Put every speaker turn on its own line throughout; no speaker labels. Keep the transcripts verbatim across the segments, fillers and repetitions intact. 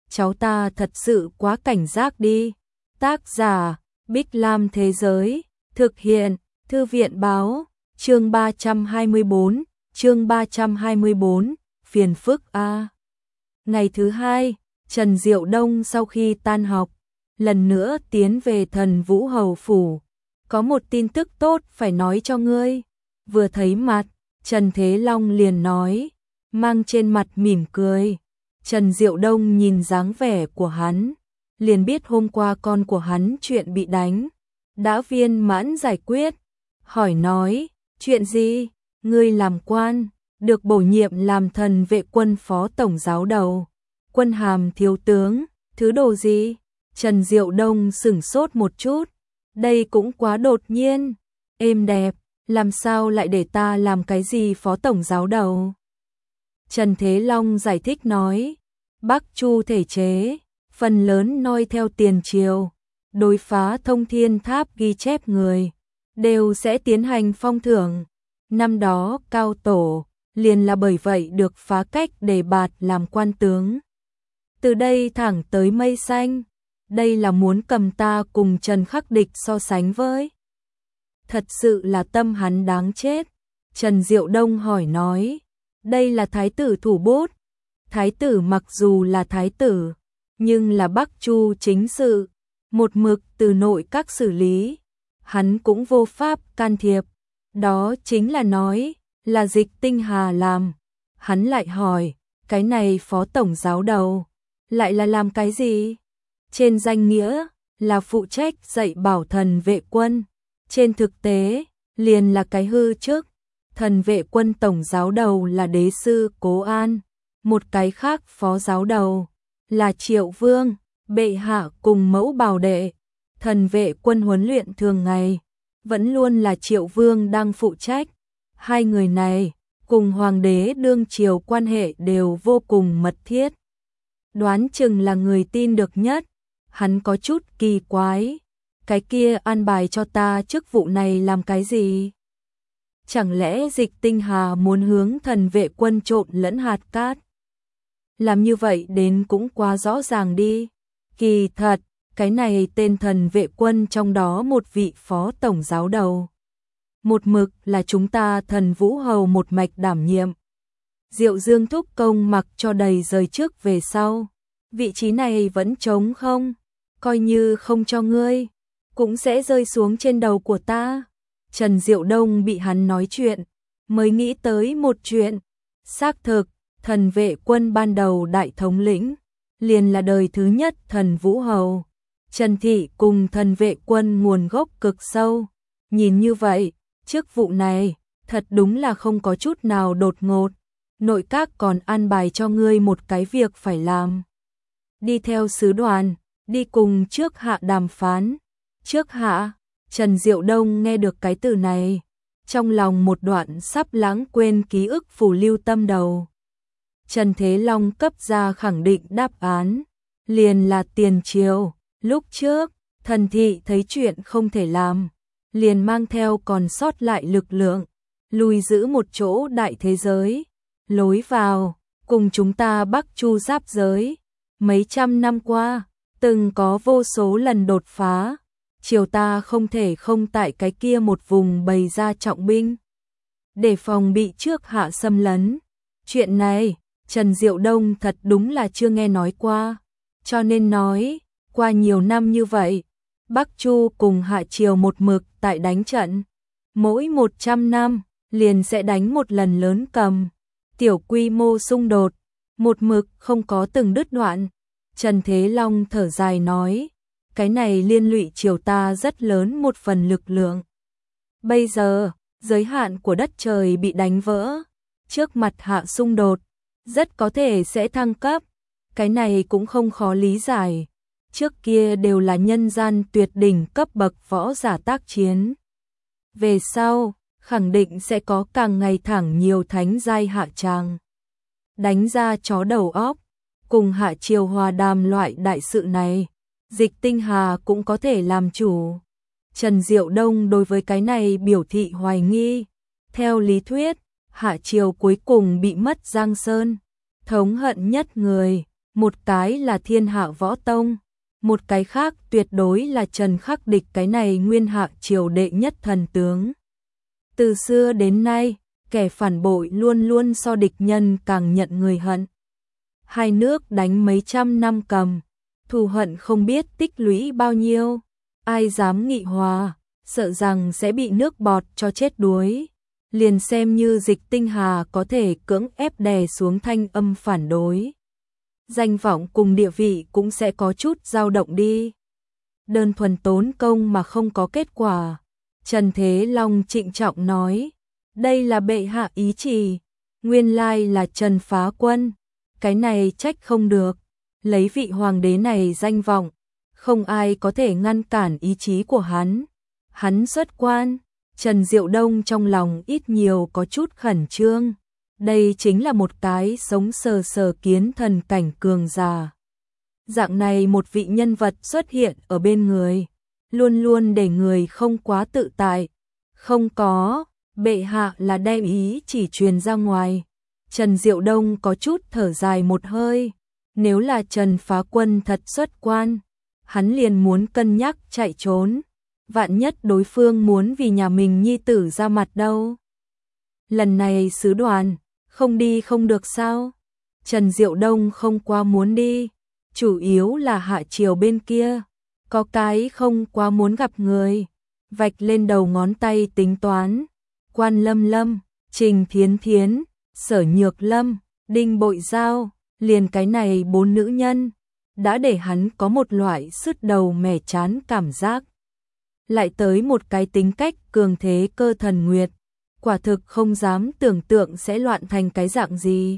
cháu ta thật sự quá cảnh giác đi. Tác giả, Bích Lam Thế Giới, thực hiện, Thư viện Báo, chương ba trăm hai mươi bốn, chương ba trăm hai mươi bốn, phiền phức a. Ngày thứ hai, Trần Diệu Đông sau khi tan học, lần nữa tiến về Thần Vũ Hầu Phủ. Có một tin tức tốt phải nói cho ngươi. Vừa thấy mặt, Trần Thế Long liền nói, mang trên mặt mỉm cười. Trần Diệu Đông nhìn dáng vẻ của hắn, liền biết hôm qua con của hắn chuyện bị đánh, đã viên mãn giải quyết. Hỏi nói, chuyện gì? Ngươi làm quan, được bổ nhiệm làm Thần Vệ Quân phó tổng giáo đầu, quân hàm thiếu tướng, thứ đồ gì? Trần Diệu Đông sửng sốt một chút, đây cũng quá đột nhiên, êm đẹp, làm sao lại để ta làm cái gì phó tổng giáo đầu? Trần Thế Long giải thích nói, Bắc Chu thể chế, phần lớn noi theo tiền triều, đối phá Thông Thiên Tháp ghi chép người, đều sẽ tiến hành phong thưởng. Năm đó Cao Tổ, liền là bởi vậy được phá cách đề bạt làm quan tướng. Từ đây thẳng tới mây xanh, đây là muốn cầm ta cùng Trần Khắc Địch so sánh với. Thật sự là tâm hắn đáng chết. Trần Diệu Đông hỏi nói, đây là thái tử thủ bút. Thái tử mặc dù là thái tử, nhưng là Bắc Chu chính sự, một mực từ nội các xử lý, hắn cũng vô pháp can thiệp. Đó chính là nói, là Dịch Tinh Hà làm. Hắn lại hỏi, cái này phó tổng giáo đầu, lại là làm cái gì? Trên danh nghĩa, là phụ trách dạy bảo Thần Vệ Quân. Trên thực tế, liền là cái hư chức. Thần Vệ Quân tổng giáo đầu là đế sư Cố An. Một cái khác phó giáo đầu, là Triệu Vương, bệ hạ cùng mẫu bảo đệ. Thần Vệ Quân huấn luyện thường ngày, vẫn luôn là Triệu Vương đang phụ trách. Hai người này, cùng hoàng đế đương triều quan hệ đều vô cùng mật thiết. Đoán chừng là người tin được nhất. Hắn có chút kỳ quái, cái kia an bài cho ta chức vụ này làm cái gì? Chẳng lẽ Dịch Tinh Hà muốn hướng Thần Vệ Quân trộn lẫn hạt cát? Làm như vậy đến cũng quá rõ ràng đi. Kỳ thật, cái này tên Thần Vệ Quân trong đó một vị phó tổng giáo đầu, một mực là chúng ta Thần Vũ Hầu một mạch đảm nhiệm. Diệu Dương thúc công mặc cho đầy rời trước về sau, vị trí này vẫn trống không, coi như không cho ngươi, cũng sẽ rơi xuống trên đầu của ta. Trần Diệu Đông bị hắn nói chuyện, mới nghĩ tới một chuyện. Xác thực, Thần Vệ Quân ban đầu đại thống lĩnh, liền là đời thứ nhất Thần Vũ Hầu. Trần Thị cùng Thần Vệ Quân nguồn gốc cực sâu. Nhìn như vậy, chức vụ này, thật đúng là không có chút nào đột ngột. Nội các còn an bài cho ngươi một cái việc phải làm. Đi theo sứ đoàn, đi cùng trước hạ đàm phán. Trước hạ, Trần Diệu Đông nghe được cái từ này, trong lòng một đoạn sắp lãng quên ký ức phủ lưu tâm đầu. Trần Thế Long cấp ra khẳng định đáp án, liền là tiền triều. Lúc trước, Thần Thị thấy chuyện không thể làm, liền mang theo còn sót lại lực lượng, lùi giữ một chỗ đại thế giới, lối vào, cùng chúng ta Bắc Chu giáp giới. Mấy trăm năm qua, từng có vô số lần đột phá, triều ta không thể không tại cái kia một vùng bày ra trọng binh, để phòng bị trước hạ xâm lấn. Chuyện này, Trần Diệu Đông thật đúng là chưa nghe nói qua, cho nên nói, qua nhiều năm như vậy, Bắc Chu cùng hạ triều một mực tại đánh trận, mỗi một trăm năm, liền sẽ đánh một lần lớn cầm, tiểu quy mô xung đột, một mực không có từng đứt đoạn. Trần Thế Long thở dài nói, cái này liên lụy triều ta rất lớn một phần lực lượng. Bây giờ, giới hạn của đất trời bị đánh vỡ, trước mặt hạ xung đột, rất có thể sẽ thăng cấp. Cái này cũng không khó lý giải. Trước kia đều là nhân gian tuyệt đỉnh cấp bậc võ giả tác chiến. Về sau, khẳng định sẽ có càng ngày thẳng nhiều thánh giai hạ tràng. Đánh ra chó đầu óc, cùng hạ triều hòa đàm loại đại sự này, Dịch Tinh Hà cũng có thể làm chủ. Trần Diệu Đông đối với cái này biểu thị hoài nghi. Theo lý thuyết, hạ triều cuối cùng bị mất Giang Sơn, thống hận nhất người, một cái là Thiên Hạ Võ Tông, một cái khác tuyệt đối là Trần Khắc Địch, cái này nguyên hạ triều đệ nhất thần tướng. Từ xưa đến nay, kẻ phản bội luôn luôn so địch nhân càng nhận người hận. Hai nước đánh mấy trăm năm cầm, thù hận không biết tích lũy bao nhiêu, ai dám nghị hòa, sợ rằng sẽ bị nước bọt cho chết đuối. Liền xem như Dịch Tinh Hà có thể cưỡng ép đè xuống thanh âm phản đối, danh vọng cùng địa vị cũng sẽ có chút dao động đi. Đơn thuần tốn công mà không có kết quả. Trần Thế Long trịnh trọng nói, đây là bệ hạ ý chỉ, nguyên lai là Trần Phá Quân, cái này trách không được, lấy vị hoàng đế này danh vọng, không ai có thể ngăn cản ý chí của hắn. Hắn xuất quan, Trần Diệu Đông trong lòng ít nhiều có chút khẩn trương, đây chính là một cái sống sờ sờ kiến thần cảnh cường giả. Dạng này một vị nhân vật xuất hiện ở bên người, luôn luôn để người không quá tự tại. Không có, bệ hạ là đem ý chỉ truyền ra ngoài. Trần Diệu Đông có chút thở dài một hơi, nếu là Trần Phá Quân thật xuất quan, hắn liền muốn cân nhắc chạy trốn. Vạn nhất đối phương muốn vì nhà mình nhi tử ra mặt đâu. Lần này sứ đoàn, không đi không được sao? Trần Diệu Đông không quá muốn đi, chủ yếu là hạ triều bên kia, có cái không quá muốn gặp người. Vạch lên đầu ngón tay tính toán, Quan Lâm Lâm, Trình Thiến Thiến, Sở Nhược Lâm, Đinh Bội Giao, liền cái này bốn nữ nhân, đã để hắn có một loại sứt đầu mẻ chán cảm giác. Lại tới một cái tính cách cường thế Cơ Thần Nguyệt, quả thực không dám tưởng tượng sẽ loạn thành cái dạng gì.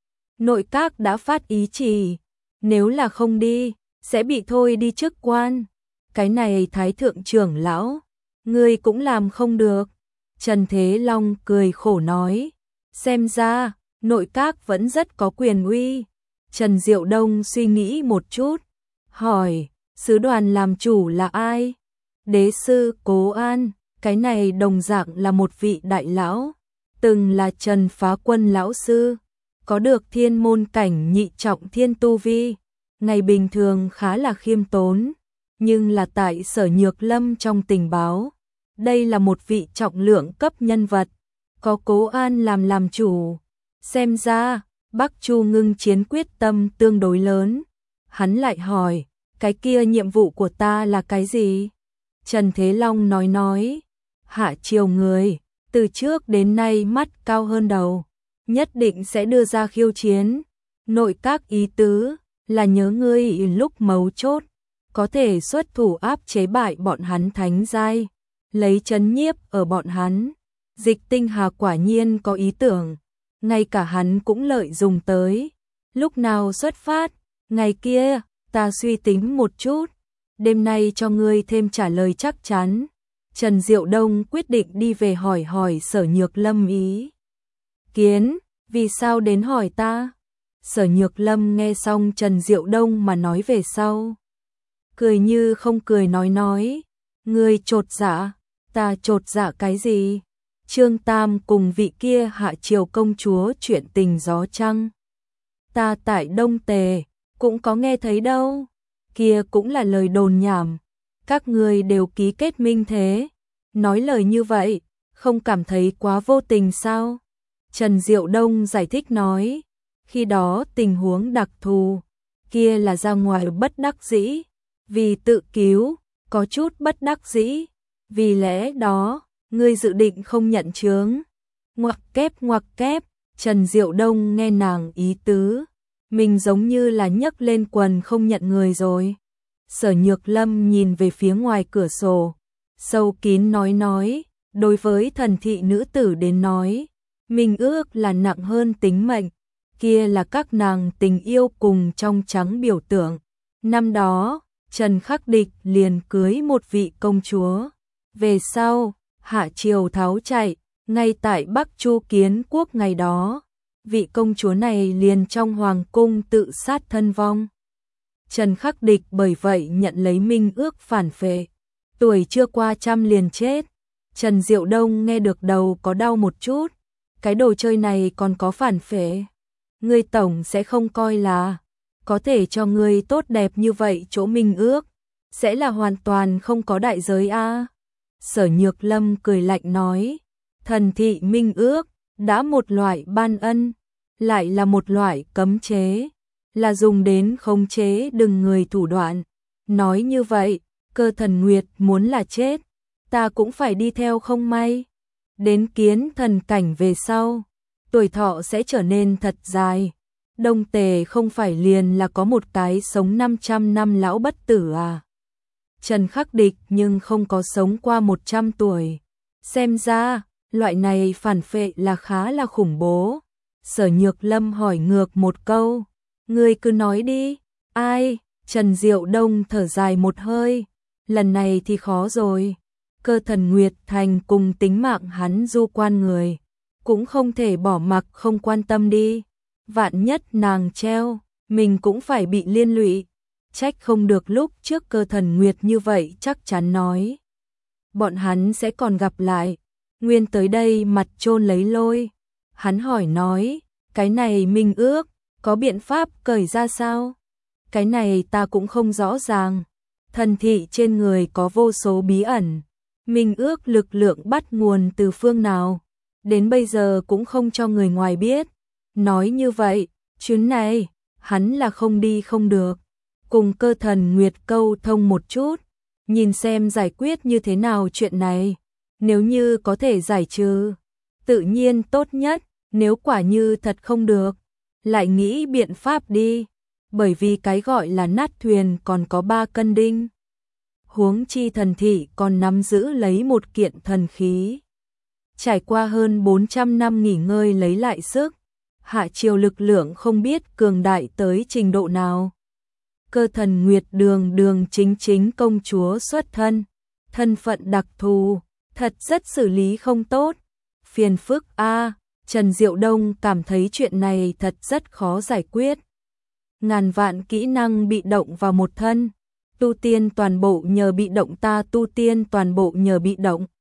Nội các đã phát ý chỉ, nếu là không đi, sẽ bị thôi đi chức quan. Cái này Thái Thượng trưởng lão, ngươi cũng làm không được. Trần Thế Long cười khổ nói, xem ra, nội các vẫn rất có quyền uy. Trần Diệu Đông suy nghĩ một chút, hỏi, sứ đoàn làm chủ là ai? Đế sư Cố An, cái này đồng dạng là một vị đại lão, từng là Trần Phá Quân lão sư, có được thiên môn cảnh nhị trọng thiên tu vi, ngày bình thường khá là khiêm tốn, nhưng là tại Sở Nhược Lâm trong tình báo, đây là một vị trọng lượng cấp nhân vật, có Cố An làm làm chủ, xem ra Bắc Chu Ngưng chiến quyết tâm tương đối lớn. Hắn lại hỏi, cái kia nhiệm vụ của ta là cái gì? Trần Thế Long nói nói, hạ triều người, từ trước đến nay mắt cao hơn đầu, nhất định sẽ đưa ra khiêu chiến. Nội các ý tứ là nhớ ngươi lúc mấu chốt, có thể xuất thủ áp chế bại bọn hắn thánh giai, lấy chấn nhiếp ở bọn hắn. Dịch Tinh Hà quả nhiên có ý tưởng, ngay cả hắn cũng lợi dùng tới. Lúc nào xuất phát? Ngày kia, ta suy tính một chút, đêm nay cho ngươi thêm trả lời chắc chắn. Trần Diệu Đông quyết định đi về hỏi hỏi Sở Nhược Lâm ý kiến, vì sao đến hỏi ta? Sở Nhược Lâm nghe xong Trần Diệu Đông mà nói về sau, cười như không cười nói nói, ngươi chột dạ, ta chột dạ cái gì? Trương Tam cùng vị kia hạ triều công chúa chuyện tình gió trăng, ta tại Đông Tề cũng có nghe thấy đâu, kia cũng là lời đồn nhảm, các ngươi đều ký kết minh thế, nói lời như vậy, không cảm thấy quá vô tình sao? Trần Diệu Đông giải thích nói, khi đó tình huống đặc thù, kia là ra ngoài bất đắc dĩ, vì tự cứu, có chút bất đắc dĩ, vì lẽ đó, ngươi dự định không nhận chướng. Ngoặc kép ngoặc kép, Trần Diệu Đông nghe nàng ý tứ, mình giống như là nhấc lên quần không nhận người rồi. Sở Nhược Lâm nhìn về phía ngoài cửa sổ, sâu kín nói nói, đối với thần thị nữ tử đến nói, mình ước là nặng hơn tính mệnh, kia là các nàng tình yêu cùng trong trắng biểu tượng. Năm đó, Trần Khắc Địch liền cưới một vị công chúa, về sau, hạ triều tháo chạy, ngay tại Bắc Chu Kiến Quốc ngày đó, vị công chúa này liền trong hoàng cung tự sát thân vong. Trần Khắc Địch bởi vậy nhận lấy minh ước phản phệ, tuổi chưa qua trăm liền chết. Trần Diệu Đông nghe được đầu có đau một chút, cái đồ chơi này còn có phản phệ, ngươi tổng sẽ không coi là có thể cho ngươi tốt đẹp như vậy chỗ minh ước, sẽ là hoàn toàn không có đại giới a. Sở Nhược Lâm cười lạnh nói, thần thị minh ước, đã một loại ban ân, lại là một loại cấm chế, là dùng đến khống chế đừng người thủ đoạn. Nói như vậy, Cơ Thần Nguyệt muốn là chết, ta cũng phải đi theo không may. Đến kiến thần cảnh về sau, tuổi thọ sẽ trở nên thật dài. Đông Tề không phải liền là có một cái sống năm trăm năm lão bất tử à? Trần Khắc Địch nhưng không có sống qua một trăm tuổi. Xem ra, loại này phản phệ là khá là khủng bố. Sở Nhược Lâm hỏi ngược một câu, ngươi cứ nói đi. Ai? Trần Diệu Đông thở dài một hơi, lần này thì khó rồi. Cơ Thần Nguyệt thành cùng tính mạng hắn du quan người, cũng không thể bỏ mặc không quan tâm đi. Vạn nhất nàng treo, mình cũng phải bị liên lụy. Trách không được lúc trước Cơ Thần Nguyệt như vậy chắc chắn nói, bọn hắn sẽ còn gặp lại. Nguyên tới đây mặt chôn lấy lôi. Hắn hỏi nói, cái này minh ước, có biện pháp cởi ra sao? Cái này ta cũng không rõ ràng. Thần thị trên người có vô số bí ẩn. Minh ước lực lượng bắt nguồn từ phương nào? Đến bây giờ cũng không cho người ngoài biết. Nói như vậy, chuyến này, hắn là không đi không được. Cùng Cơ Thần Nguyệt câu thông một chút, nhìn xem giải quyết như thế nào chuyện này. Nếu như có thể giải trừ, tự nhiên tốt nhất. Nếu quả như thật không được, lại nghĩ biện pháp đi. Bởi vì cái gọi là nát thuyền còn có ba cân đinh. Huống chi thần thị còn nắm giữ lấy một kiện thần khí. Trải qua hơn bốn trăm năm nghỉ ngơi lấy lại sức, hạ triều lực lượng không biết cường đại tới trình độ nào. Cơ Thần Nguyệt đường đường chính chính công chúa xuất thân, thân phận đặc thù, thật rất xử lý không tốt. Phiền phức a. Trần Diệu Đông cảm thấy chuyện này thật rất khó giải quyết. Ngàn vạn kỹ năng bị động vào một thân, tu tiên toàn bộ nhờ bị động ta tu tiên toàn bộ nhờ bị động.